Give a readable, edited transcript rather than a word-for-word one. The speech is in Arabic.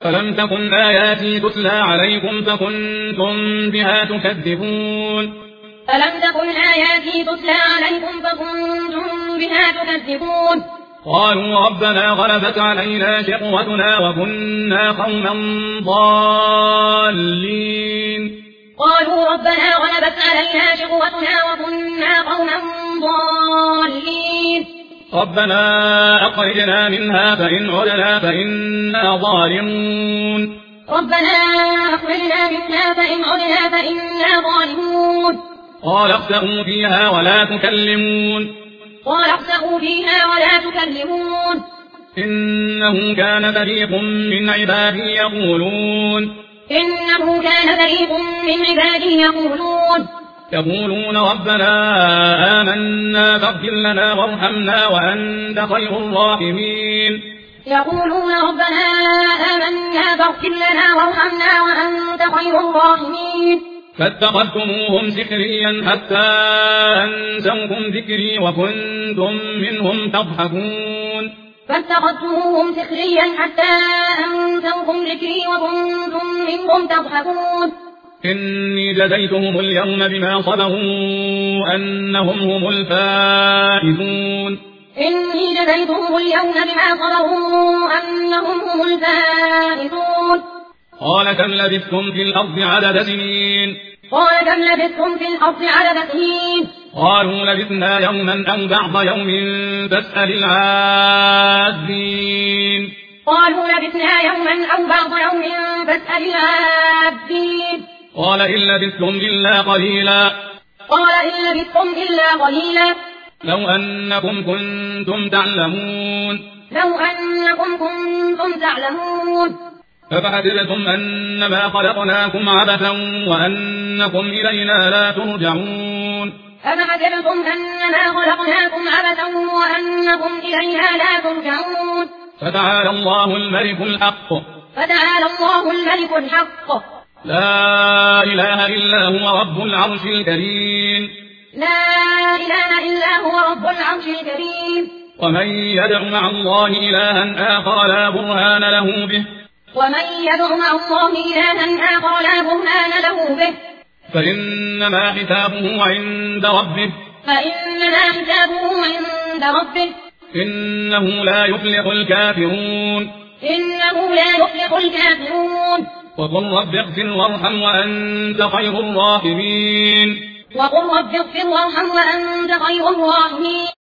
ألم تكن آياتي تتلى عليكم فكنتم بها تكذبون ألم تكن آياتي تتلى عليكم فكنتم بها تكذبون قالوا ربنا غلبت علينا شقوتنا وكنا قوما ضالين قالوا ربنا غلبت علينا شقوتنا وكنا قوما ضالين ربنا أخرجنا منها فإن عدنا فإنا ظالمون ربنا أخرجنا منها فإن عدنا فإنا ظالمون قال اخسئوا فيها ولا تكلمون قال اخسئوا فيها ولا تكلمون إنه كان فريق من عبادي يقولون ربنا آمنا فاغفر لنا وارحمنا وأنت خير الراحمين يقولون ربنا آمنا فاغفر لنا وارحمنا وأنت خير الراحمين فاتخذتموهم سخريا حتى أنسوكم ذكري وكنتم منهم تضحكون فاتخذتموهم سخريا حتى أنسوكم ذكري وكنتم منهم تضحكون إني جزيتهم اليوم بما صبروا أنهم هم الفائزون إني جزيتهم اليوم بما صبروا أنهم هم الفائزون قال كم لبثتم في الأرض عدد سنين قال كم لبثتم في الأرض عدد سنين قالوا لبثنا يوما أو بعض يوم فاسأل العادين قالوا لبثنا يوما أو بعض يوم فاسأل العادين قال إن لبثتم إلا قليلا قال إن لبثتم إلا قليلا لو أنكم كنتم تعلمون ففحسبتم أنما خلقناكم عبثا وأنكم إلينا لا ترجعون فتعالى الله الملك الحق لا إله إلا هو رب العرش الكريم ومن يدع مع الله إلها آخر لا برهان له به فإنما حسابه عند ربه إنه لا يفلح الكافرون وقل رب اغفر وارحم وأنت خير الراحمين